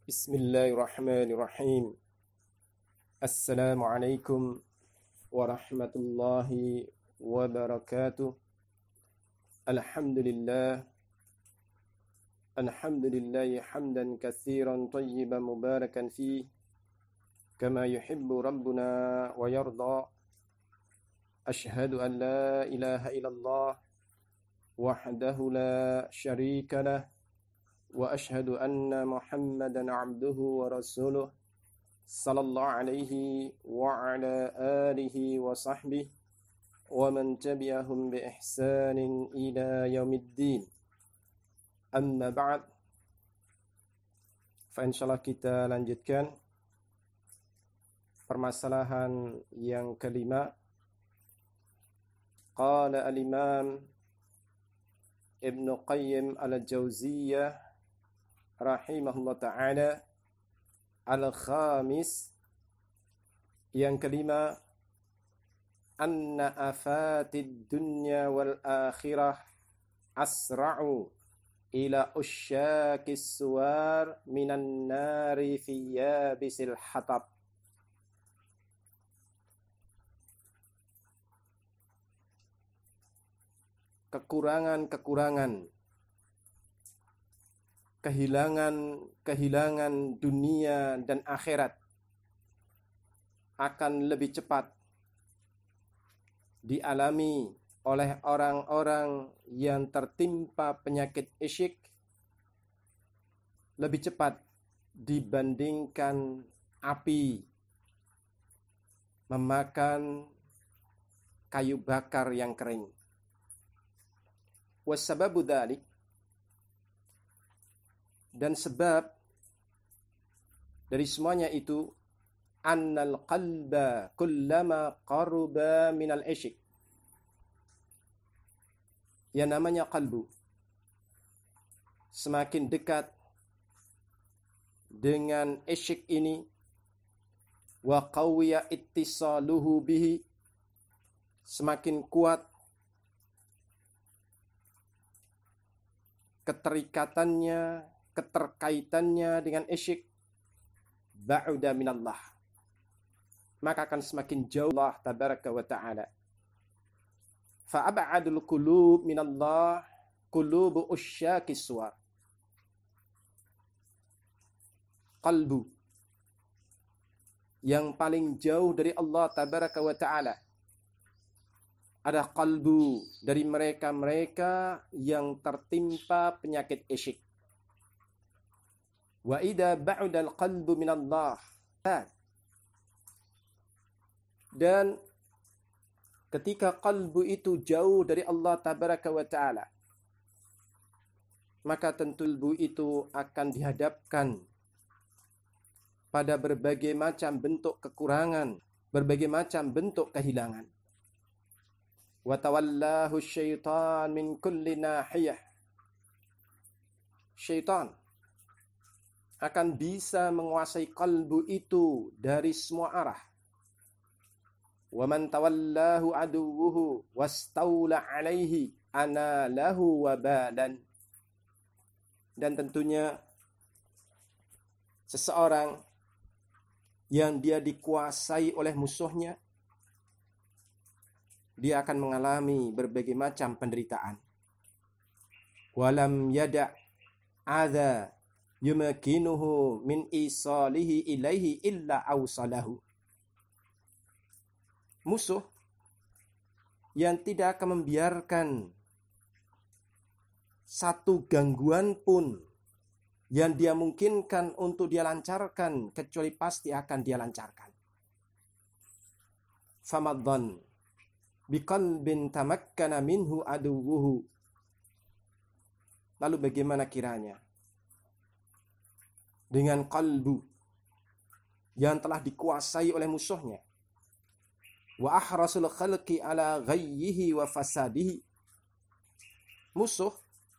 Bismillahirrahmanirrahim. Assalamualaikum warahmatullahi wabarakatuh. Alhamdulillah hamdan katsiran tayyiban mubarakan fih kama yuhibbu rabbuna wa yarda. Ashhadu an la ilaha illallah wahdahu la syarika lah wa ashhadu anna Muhammadan abduhu wa rasuluh sallallahu alaihi wa ala alihi wa sahbihi wa man tabi'ahum bi ihsanin ila yaumiddin. Amma ba'd. Fa insyaallah kita lanjutkan permasalahan yang kelima. Qala al-Imam Ibnu Qayyim al-Jauziyah rahimahullah ta'ala, al-khamis, yang kelima, anna afatid dunya wal akhirah asra'u ila usyakis suwar minan nari fi yabisil hatab. Kekurangan-kekurangan, kehilangan dunia dan akhirat akan lebih cepat dialami oleh orang-orang yang tertimpa penyakit isyik lebih cepat dibandingkan api memakan kayu bakar yang kering. Wassababu dzalik, dan sebab dari semuanya itu, annal qalba kullama qaruba minal isyik. Yang namanya qalbu semakin dekat dengan isyik ini, wa qawiya ittisaluhu bihi, semakin kuat keterkaitannya dengan isyik, ba'uda minallah, maka akan semakin jauh Allah tabaraka wa ta'ala. Fa'ab'adul qulub minallah qulubu usyakis suwar. Qalbu yang paling jauh dari Allah tabaraka wa ta'ala ada qalbu dari mereka-mereka yang tertimpa penyakit isyik. Wa idza ba'udal qalbu minallah, dan ketika qalbu itu jauh dari Allah tabaraka wa ta'ala, maka tentu qalbu itu akan dihadapkan pada berbagai macam bentuk kekurangan, berbagai macam bentuk kehilangan. Wa tawallahu syaitan min kulli nahiyah. Syaitan akan bisa menguasai kalbu itu dari semua arah. Wa man tawallahu aduwwuhu wastaula alaihi ana lahu wabadan. Dan tentunya seseorang yang dia dikuasai oleh musuhnya, dia akan mengalami berbagai macam penderitaan. Walam yada' adza yumakinuhu min isalihi ilaihi illa awsalahu. Musuh yang tidak akan membiarkan satu gangguan pun yang dia mungkinkan untuk dia lancarkan, kecuali pasti akan dia lancarkan. Famadhan biqalbin tamakkana minhu aduwwuhu. Lalu bagaimana kiranya dengan kalbu yang telah dikuasai oleh musuhnya? Wa ahrasul khalqi ala ghayyihi wa fasadihi. Musuh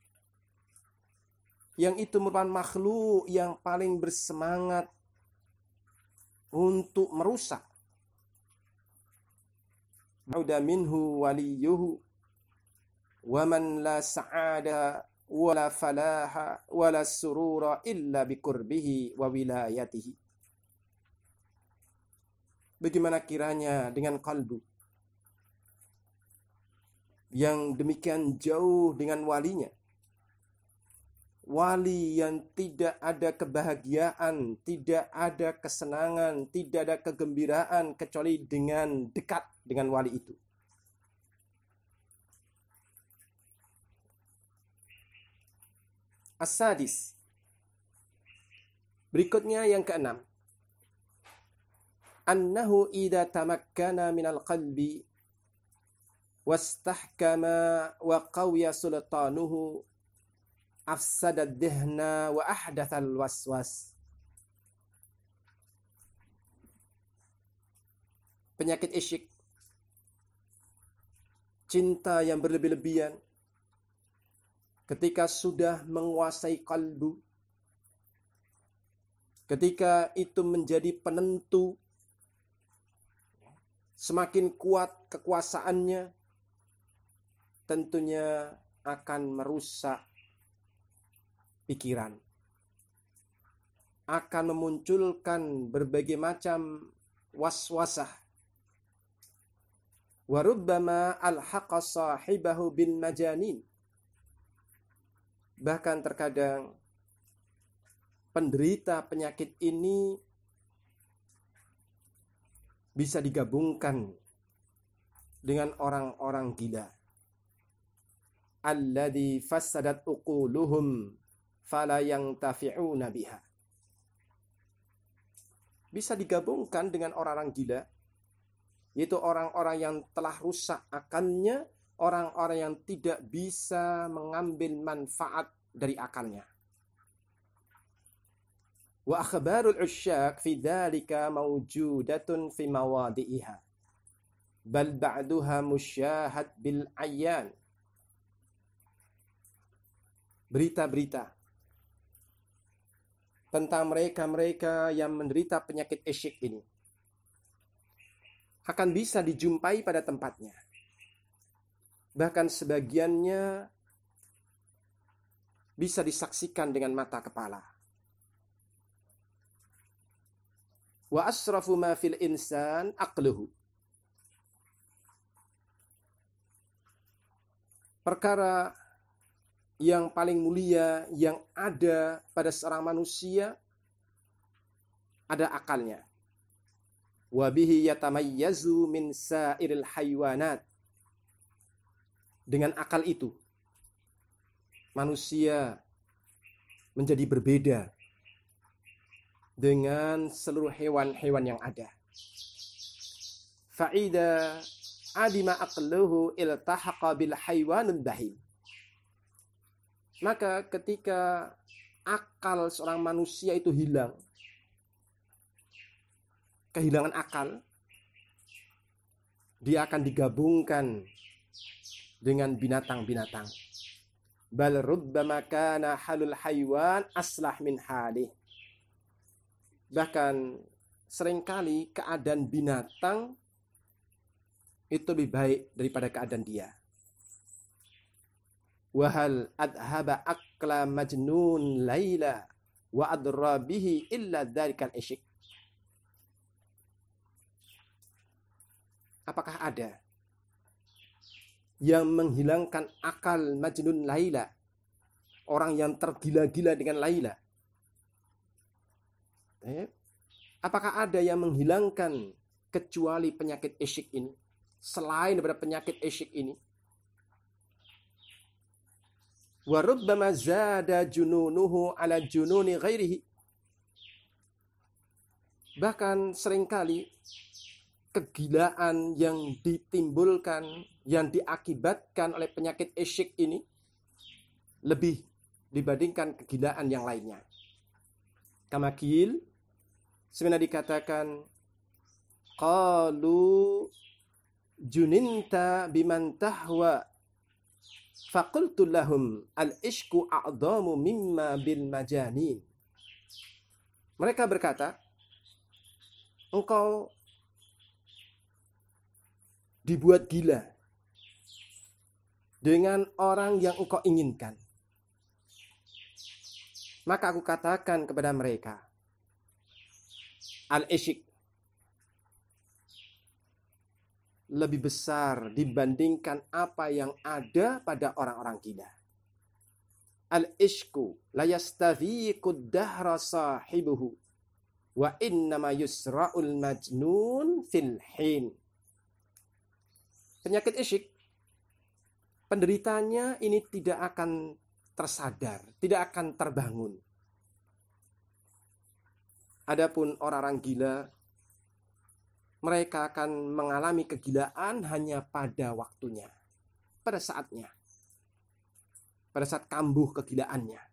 yang itu merupakan makhluk yang paling bersemangat untuk merusak. Mauda minhu waliyuhu wa man la sa'ada wala falaha wala surura illa biqurbihi wa wilayatihi. Bagaimana kiranya dengan kalbu yang demikian jauh dengan walinya, wali yang tidak ada kebahagiaan, tidak ada kesenangan, tidak ada kegembiraan kecuali dengan dekat dengan wali itu. As-sadis, berikutnya yang keenam, annahu idza tamakkana minal qalbi wastahkama wa qawiya sultanuhu afsada ad-dihna wa ahdatha al-waswas. Penyakit isyik, cinta yang berlebih-lebihan, ketika sudah menguasai kalbu, ketika itu menjadi penentu, semakin kuat kekuasaannya, tentunya akan merusak pikiran, akan memunculkan berbagai macam waswasah. Wa rubbama alhaqa sahibahu bil majanin. Bahkan terkadang penderita penyakit ini bisa digabungkan dengan orang-orang gila. Alladzi fasadat uquluhum fala yantafi'una biha. Bisa digabungkan dengan orang-orang gila, yaitu orang-orang yang telah rusak akalnya, orang-orang yang tidak bisa mengambil manfaat dari akalnya. Wa akhbarul usyaq fi dzalika mawjudatun fi mawadi'iha. Bal ba'duha musyahad bil ayyan. Berita-berita tentang mereka-mereka yang menderita penyakit isyik ini akan bisa dijumpai pada tempatnya. Bahkan sebagiannya bisa disaksikan dengan mata kepala. Wa asrafu ma fil insan aqluhu. Perkara yang paling mulia yang ada pada seorang manusia ada akalnya. Wa bihi yatamayyazu min sa'iril haywanat. Dengan akal itu manusia menjadi berbeda dengan seluruh hewan-hewan yang ada. Fa'ida adima aqluhu iltahaqa bil haywanul bahim. Maka ketika akal seorang manusia itu hilang, kehilangan akal, dia akan digabungkan dengan binatang-binatang. Bal rubbama kana halul haywan aslah min halih. Bahkan seringkali keadaan binatang itu lebih baik daripada keadaan dia. Wahal adhaba akla majnun laila wa adra bihi illa dzalikal isyik. Apakah ada yang menghilangkan akal Majnun Laila, orang yang tergila-gila dengan Laila? Apakah ada yang menghilangkan kecuali penyakit isyik ini, selain daripada penyakit isyik ini? Wa rubbama zada jununuhu ala jununi ghairihi. Bahkan seringkali kegilaan yang ditimbulkan, yang diakibatkan oleh penyakit isyik ini lebih dibandingkan kegilaan yang lainnya. Kamakil, sebenarnya dikatakan, qalu juninta biman tahwa faqultu lahum al-ishku a'dhamu mimma bil majanin. Mereka berkata, engkau dibuat gila dengan orang yang engkau inginkan. Maka aku katakan kepada mereka, al-isyq lebih besar dibandingkan apa yang ada pada orang-orang gila. Al-isyku la yastafiqud dahra sahibuhu wa innama yusra'ul majnun fil hin. Penyakit isyik, penderitanya ini tidak akan tersadar, tidak akan terbangun. Adapun orang-orang gila, mereka akan mengalami kegilaan hanya pada waktunya, pada saatnya, pada saat kambuh kegilaannya.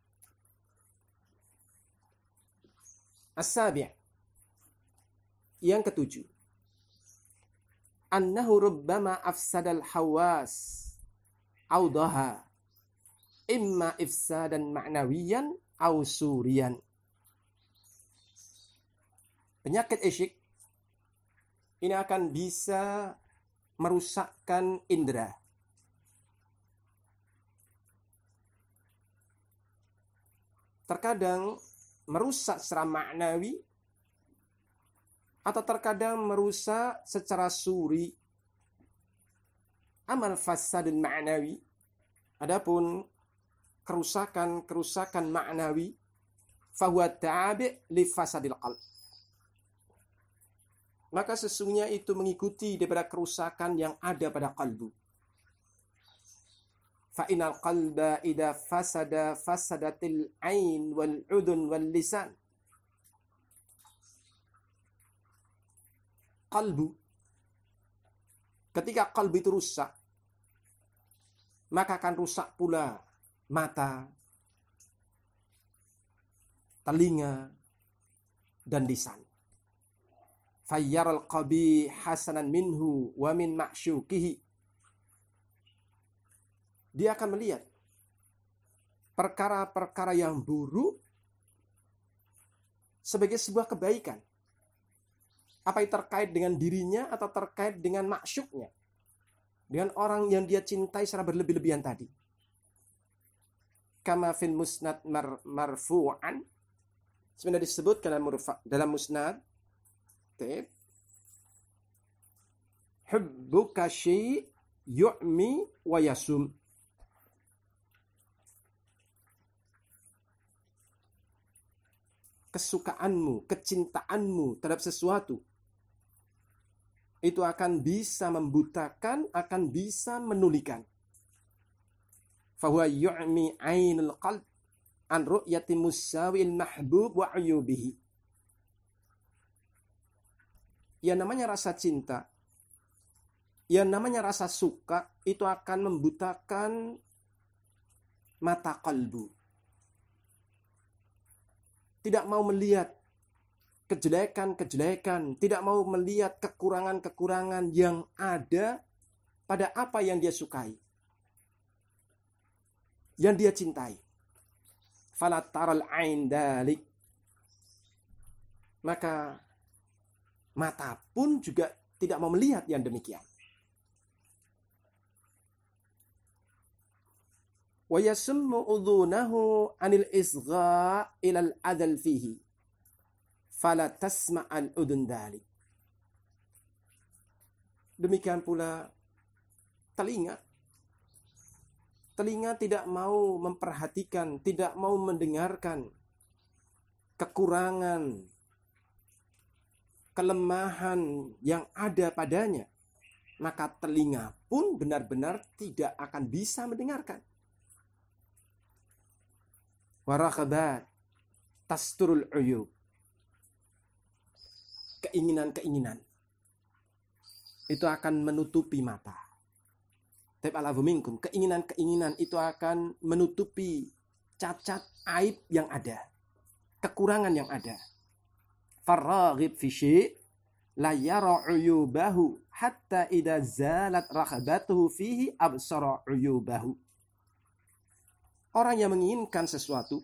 As-sabi', yang ketujuh, annahu rubbama afsadal hawas awdaha imma ifsadan ma'nawiyan aw suriyan. Penyakit isyik ini akan bisa merusakkan indera. Terkadang merusak secara maknawi atau terkadang merusak secara suri. Amal fasadun ma'nawi, adapun kerusakan maknawi, fahuwa tabi' li fasadil qalb. Maka sesungguhnya itu mengikuti daripada kerusakan yang ada pada kalbu. Fa inal qalba idza fasada fasadatil ain wal udun wal lisan. Kalbu, ketika kalbu itu rusak, maka akan rusak pula mata, telinga, dan lisan. Fayyaral qabih hasanan minhu wa min ma'syukihi. Dia akan melihat perkara-perkara yang buruk sebagai sebuah kebaikan. Apa yang terkait dengan dirinya atau terkait dengan maksyuknya, dengan orang yang dia cintai secara berlebih-lebihan tadi. Kama fil musnad marfu'an, sebenarnya disebutkan dalam musnad, hubbuka syai' yu'mi wa yasum. Kesukaanmu, kecintaanmu terhadap sesuatu itu akan bisa membutakan, akan bisa menulikan. Fahuwa yu'mi ainul qalb an ru'yati musawil mahbub wa uyubihi. Yang namanya rasa cinta, yang namanya rasa suka, itu akan membutakan mata kalbu. Tidak mau melihat kejelekan-kejelekan, tidak mau melihat kekurangan-kekurangan yang ada pada apa yang dia sukai, yang dia cintai. Fala taral ain dalik. Maka mata pun juga tidak mau melihat yang demikian. Wa yasummu udhunahu anil isgha' ilal adal fihi. Fala tasma'al udun dalik. Demikian pula telinga. Telinga tidak mau memperhatikan, tidak mau mendengarkan kekurangan, kelemahan yang ada padanya. Maka telinga pun benar-benar tidak akan bisa mendengarkan. Warakabat tasturul uyub. Keinginan-keinginan itu akan menutupi mata. Ta'alafu minkum, keinginan-keinginan itu akan menutupi cacat aib yang ada, kekurangan yang ada. Farraghib fi syai' la yara uyubahu hatta idza zalat rakhabatuhu fihi absara uyubahu. Orang yang menginginkan sesuatu,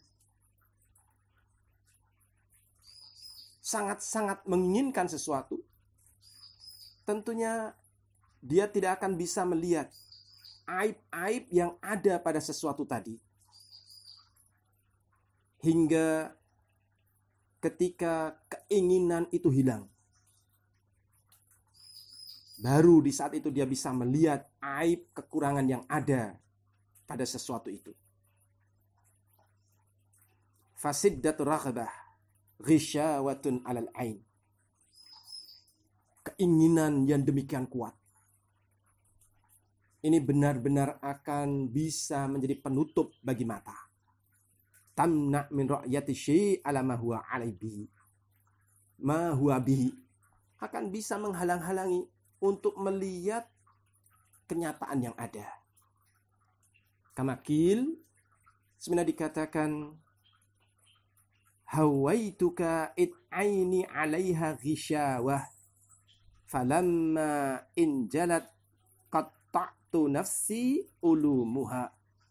sangat-sangat menginginkan sesuatu, tentunya dia tidak akan bisa melihat aib-aib yang ada pada sesuatu tadi. hingga ketika keinginan itu hilang, baru di saat itu dia bisa melihat aib kekurangan yang ada pada sesuatu itu. Fasiddatur raghbah ghisyawatun 'alal ain. Keinginan yang demikian kuat ini benar-benar akan bisa menjadi penutup bagi mata. Tamna min ra'yati syai' ala ma huwa alaihi. Ma huwa bihi. Akan bisa menghalang-halangi untuk melihat kenyataan yang ada. Kamakil sebenarnya dikatakan hawaituka id aini 'alaiha ghisyawah falamma injalat qatta'tu nafsi ulumuha.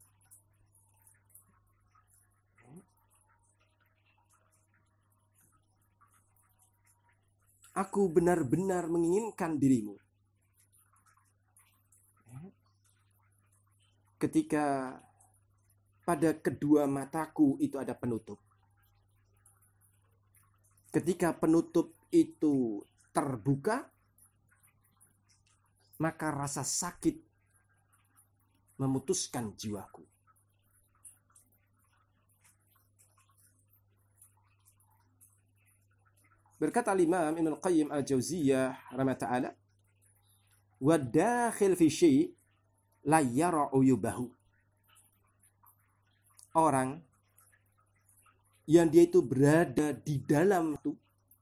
Aku benar-benar menginginkan dirimu ketika pada kedua mataku itu ada penutup. Ketika penutup itu terbuka, maka rasa sakit memutuskan jiwaku. Berkata Imam Ibnu Qayyim Al-Jauziyah rahimahullah ta'ala, wa dakhil fi syai' la yara uyubahu. Orang yang dia itu berada di dalam itu,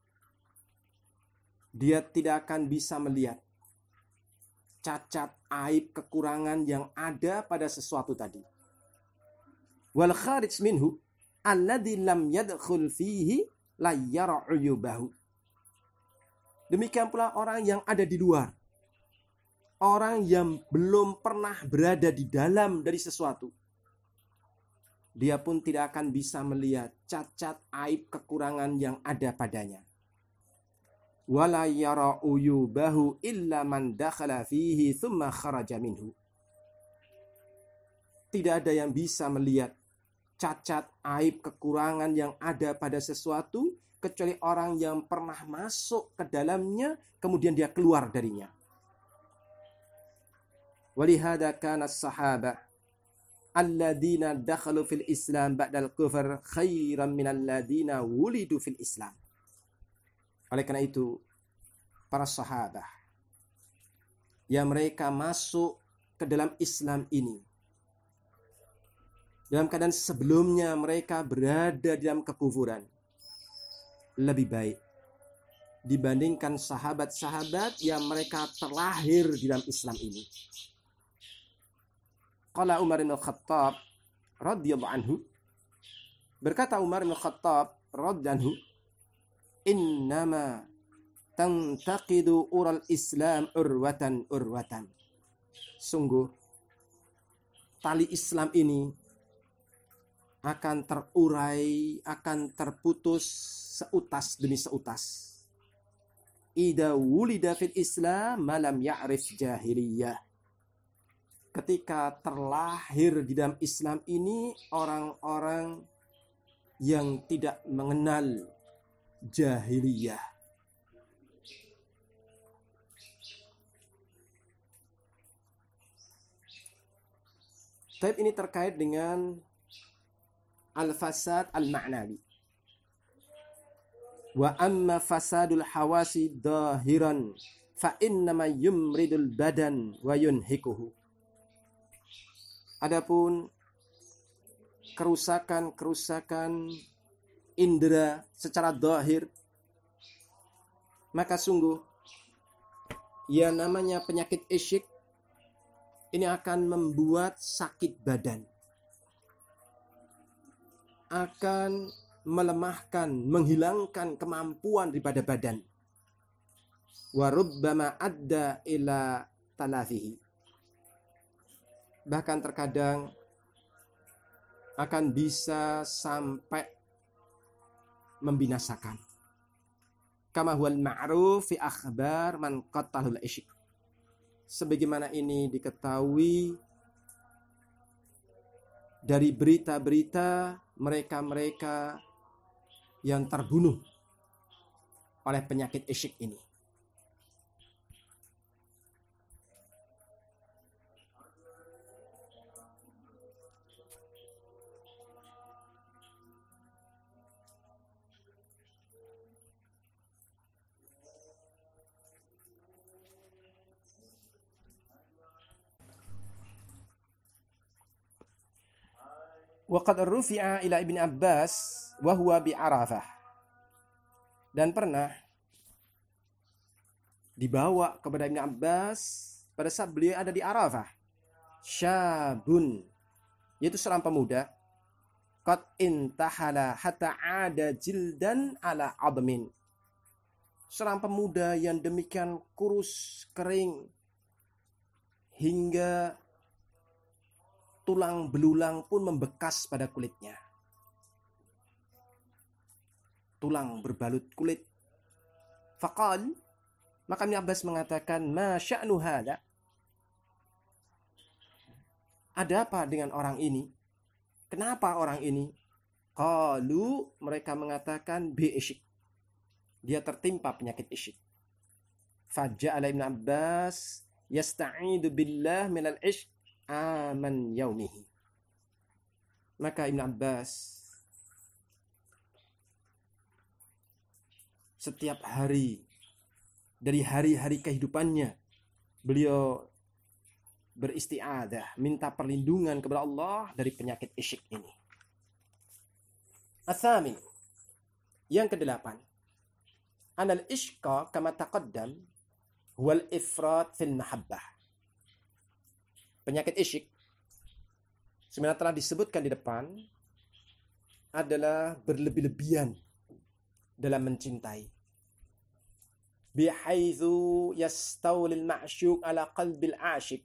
dia tidak akan bisa melihat cacat, aib, kekurangan yang ada pada sesuatu tadi. Wal kharij minhu alladzi lam yadkhul fihi la yara uyubahu. Demikian pula orang yang ada di luar. Orang yang belum pernah berada di dalam dari sesuatu. Dia pun tidak akan bisa melihat cacat, aib, kekurangan yang ada padanya. Wala yara uyubahu illa man dakhala fihi thumma kharaja minhu. Tidak ada yang bisa melihat cacat, aib, kekurangan yang ada pada sesuatu kecuali orang yang pernah masuk ke dalamnya kemudian dia keluar darinya. Walihada kana as-sahabah alladzina dakhalu fil Islam ba'dal kufr khairan minal ladzina wulidu fil Islam. Oleh karena itu, para sahabat yang mereka masuk ke dalam Islam ini dalam keadaan sebelumnya mereka berada dalam kekufuran, lebih baik dibandingkan sahabat-sahabat yang mereka terlahir di dalam Islam ini. Qala Umar bin Khattab radhiyallahu anhu, berkata Umar bin Khattab radhiyallahu anhu, innama tantaqidu ural Islam urwatan urwatan. Sungguh tali Islam ini akan terurai, akan terputus seutas demi seutas. Idza wulida fil Islam malam ya'rif jahiliyah. Ketika terlahir di dalam Islam ini orang-orang yang tidak mengenal jahiliyah. Tapi ini terkait dengan al-fasad al-ma'nawi. Wa amma fasadul hawasi dahiran fa innama yumridul badan wa yunhikuhu. Adapun kerusakan indera secara zahir, maka sungguh yang namanya penyakit isyik ini akan membuat sakit badan, akan melemahkan, menghilangkan kemampuan daripada badan. Wa rubbama adda ila talafihi. Bahkan terkadang akan bisa sampai membinasakan. Kama huwal ma'ruf fi akhbar man qatalul isyik. Sebagaimana ini diketahui dari berita-berita mereka-mereka yang terbunuh oleh penyakit isyik ini. Waqad rufi'a ila Ibn Abbas wa huwa bi Arafah. Dan pernah dibawa kepada Ibn Abbas pada saat beliau ada di Arafah. Syabun, yaitu seorang pemuda, qad intahala hatta ada jildan ala admin. Seorang pemuda yang demikian kurus, kering, hingga tulang belulang pun membekas pada kulitnya. Tulang berbalut kulit. Faqal, maka Ibn Abbas mengatakan, ma sya'nu hada? Ada apa dengan orang ini? Kenapa orang ini? Qalu, mereka mengatakan bi isyik. Dia tertimpa penyakit isyik. Faja'ala Ibn Abbas yasta'idu billah minal isyik aman yaumihi. Maka Ibn Abbas setiap hari dari hari-hari kehidupannya beliau beristi'adah, minta perlindungan kepada Allah dari penyakit isyik ini. Atsamin, yang kedelapan, anal isyqa kama taqaddam huwal ifrat fil mahabbah. Penyakit isyik sebenarnya telah disebutkan di depan adalah berlebih-lebihan dalam mencintai. Bihaitsu yastawlil ma'syuq ala qalbil 'asyik.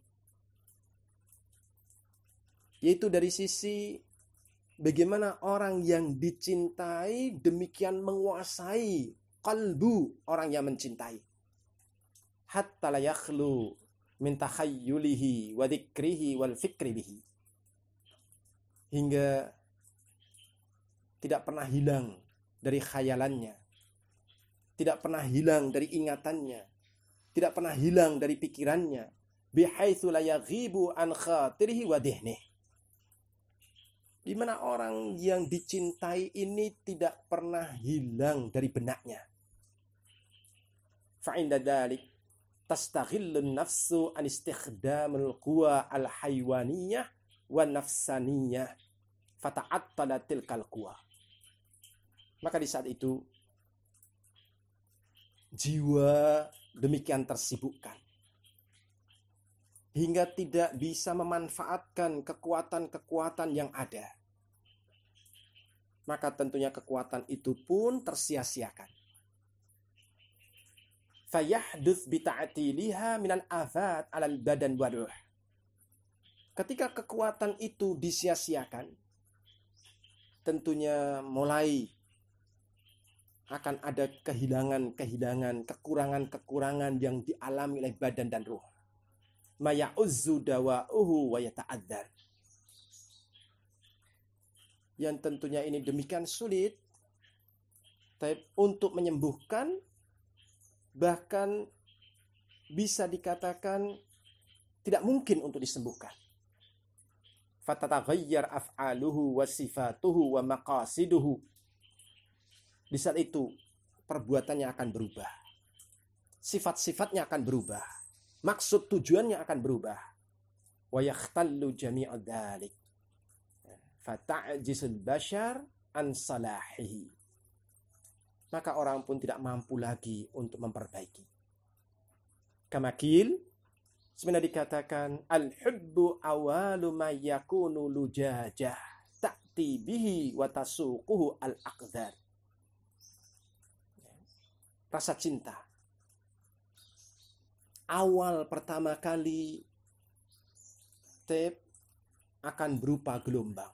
Yaitu dari sisi bagaimana orang yang dicintai demikian menguasai qalbu orang yang mencintai. Hatta la yakhlu min takhayyulihi wa dzikrihi wal fikri bihi. Hingga tidak pernah hilang dari khayalannya, tidak pernah hilang dari ingatannya, tidak pernah hilang dari pikirannya, bihaitsu la yaghibu an khatirihi wa dhihnihi. Di mana orang yang dicintai ini tidak pernah hilang dari benaknya. Fa inda dzalik tastaghillun nafsu an istikhdamul quwa al haywaniyah wa nafsaniyah fata'attala tilkal quwa. Maka di saat itu jiwa demikian tersibukkan hingga tidak bisa memanfaatkan kekuatan-kekuatan yang ada. Maka tentunya kekuatan itu pun tersia-siakan. Fayahduts bita'tiliha minal afat 'alal badan wa ruh. Ketika kekuatan itu disia-siakan, tentunya mulai akan ada kehilangan-kehilangan, kekurangan-kekurangan yang dialami oleh badan dan ruh. Maya'uzzu dawa'uhu wa yata'adzar. Yang tentunya ini demikian sulit untuk menyembuhkan, bahkan bisa dikatakan tidak mungkin untuk disembuhkan. Fatataghayyar af'aluhu wa sifatuhu wa maqasiduhu. Di saat itu perbuatannya akan berubah, sifat-sifatnya akan berubah, maksud tujuannya akan berubah. Wa yakhtallu jami'u dzalik. Fata'jisul bashar an salahihi. Maka orang pun tidak mampu lagi untuk memperbaiki. Kamakil sebenarnya dikatakan al-hubbu awalu ma yakunu lujajah ta'ti bihi wa tasuquhu al-aqdar. Rasa cinta awal pertama kali akan berupa gelombang.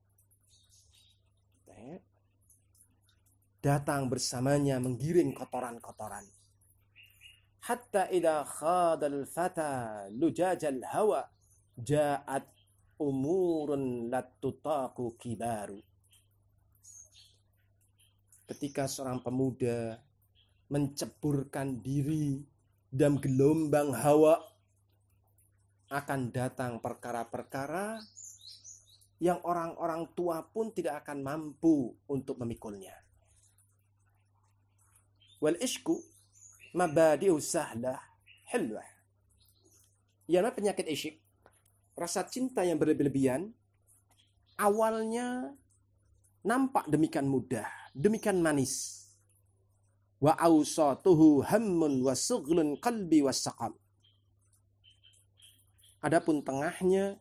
Datang bersamanya menggiring kotoran-kotoran. Hatta idza khadal fata lujajal hawa ja'at umurun latutaqu kibaru. ketika seorang pemuda menceburkan diri dalam gelombang hawa, akan datang perkara-perkara yang orang-orang tua pun tidak akan mampu untuk memikulnya. Wal ishku mabadi'u sahlah hilwah. Ialah penyakit isyik, rasa cinta yang berlebihan, awalnya nampak demikian mudah, demikian manis. Wa awsatuhu hammun wa sughlun qalbi wassaqam. Adapun tengahnya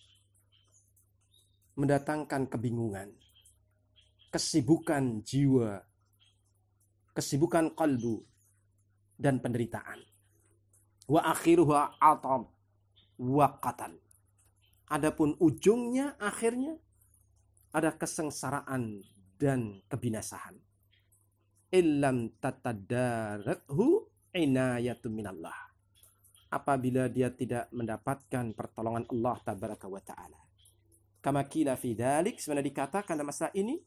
mendatangkan kebingungan, kesibukan jiwa, kesibukan kalbu, dan penderitaan. Wa akhiruha atab wa qatal. Adapun ujungnya, akhirnya ada kesengsaraan dan kebinasaan. Illam tatadarakhu inayatun minallah. Apabila dia tidak mendapatkan pertolongan Allah tabaraka wa ta'ala. Kama qila fi dzalik, sebenarnya dikatakan dalam masalah ini,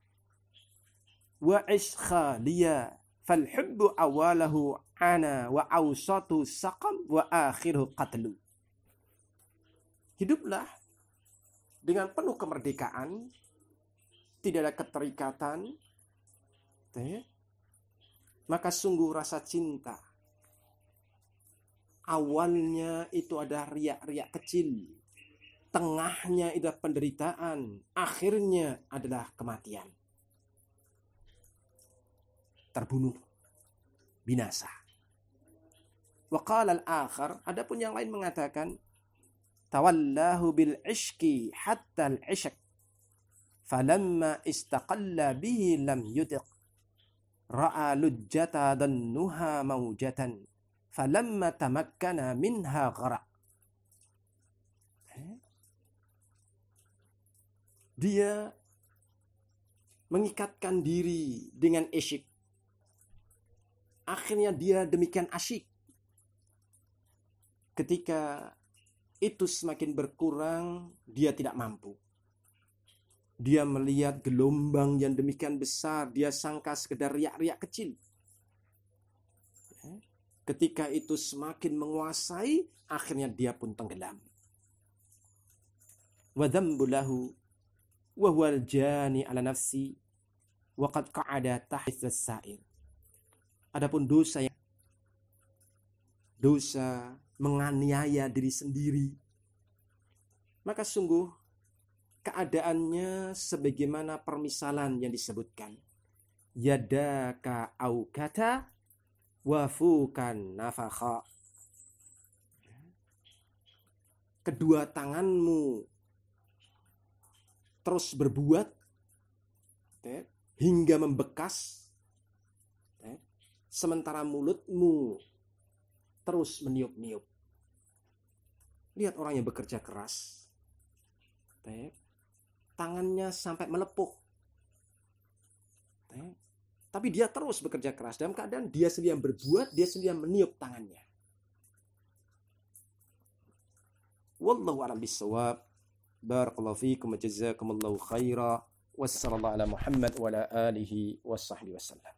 wa ishqa liya fal hubbu awalahu ana wa awsatu saqam wa akhiruhu qatlu. Hiduplah dengan penuh kemerdekaan, tidak ada keterikatan, maka sungguh rasa cinta awalnya itu ada riak-riak kecil, tengahnya itu penderitaan, akhirnya adalah kematian, terbunuh, binasa. Wa qala al-akhar, adapun yang lain mengatakan, tawallahu bil ishki hatta al-ishq falamma istaqalla bihi lam yutiq ra'a lujjata dannuha maujatan falamma tamakkana minha gharaq. Dia mengikatkan diri dengan isyik, akhirnya dia demikian asyik. Ketika itu semakin berkurang, dia tidak mampu. Dia melihat gelombang yang demikian besar, dia sangka sekedar riak-riak kecil. Ketika itu semakin menguasai, akhirnya dia pun tenggelam. Wa dzambu lahu wa huwa al-jani ala nafsi wa qad qa'ada tahta as-sa'ir. Adapun dosa menganiaya diri sendiri, maka sungguh keadaannya sebagaimana permisalan yang disebutkan. Yadaka aukata wafukan nafakha. Kedua tanganmu terus berbuat hingga membekas, sementara mulutmu terus meniup-niup. Lihat orang yang bekerja keras, tangannya sampai melepuh, tapi dia terus bekerja keras dalam keadaan dia sendiri yang berbuat, dia sendiri yang meniup tangannya. Wallahu a'lam bissawab. Barakallahu fiikum wa jazakumullahu khaira. Wassallallahu ala Muhammad wa ala alihi washabbihi wasallam.